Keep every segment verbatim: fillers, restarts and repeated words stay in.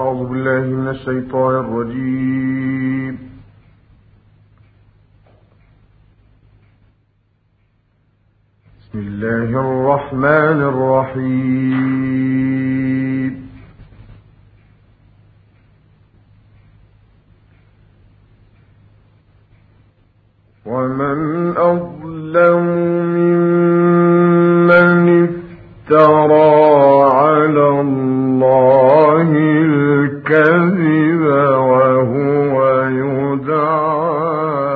أعوذ بالله من الشيطان الرجيم. بسم الله الرحمن الرحيم. ومن أظلم ممن افترى على الله الكذب وهو يدعى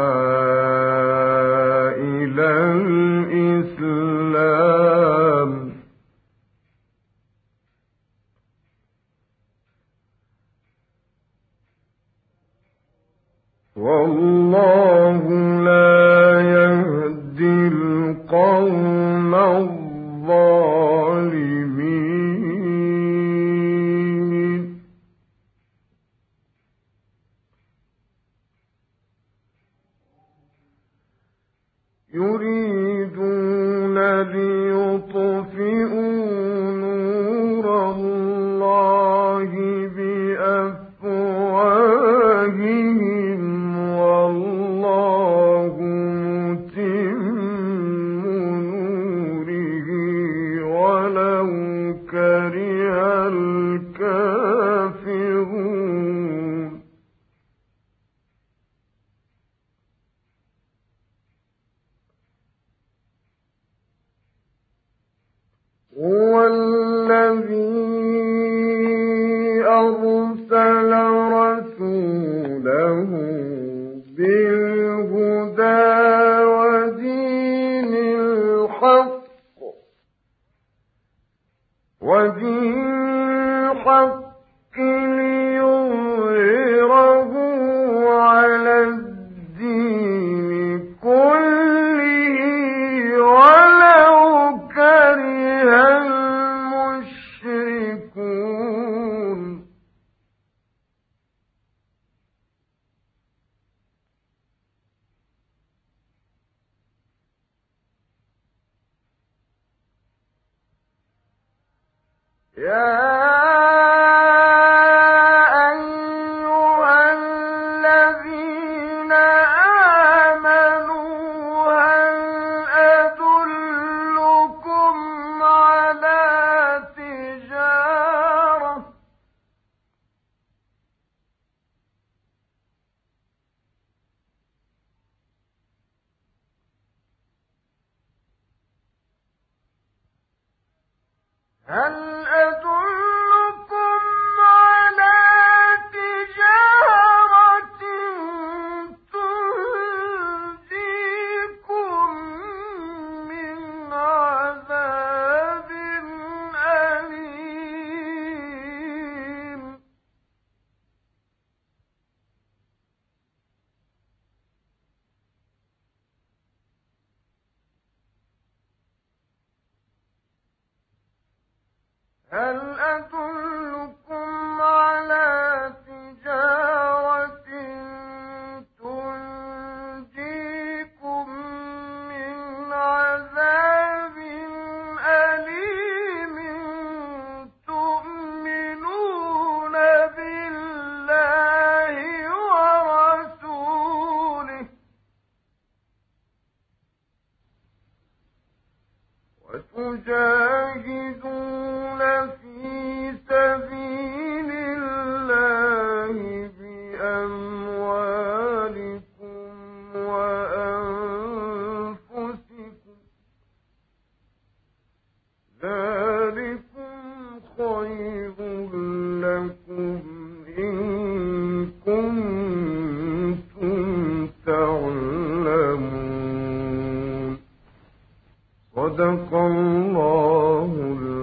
إلى الإسلام والله لا يهدي القوم الظالمين. يريدون ليطفئوا نور الله بأفواههم والله متم نوره ولو كره الكافرون. هو الذي أرسل رسوله بالهدى ودين الحق ودين الحق ليظهره على الدين كله ولو كره المشركون. يا أيها الذين آمنوا هل أدلكم على تجارة هل أدلكم على تجارة تنجيكم من عذاب أليم. هل أدلكم على تجارة تنجيكم من عذاب أليم تؤمنون بالله ورسوله وتجاهدون في سبيل الله بأموالكم وأنفسكم ذلكم خير لكم إن كنتم تعلمون. صدق الله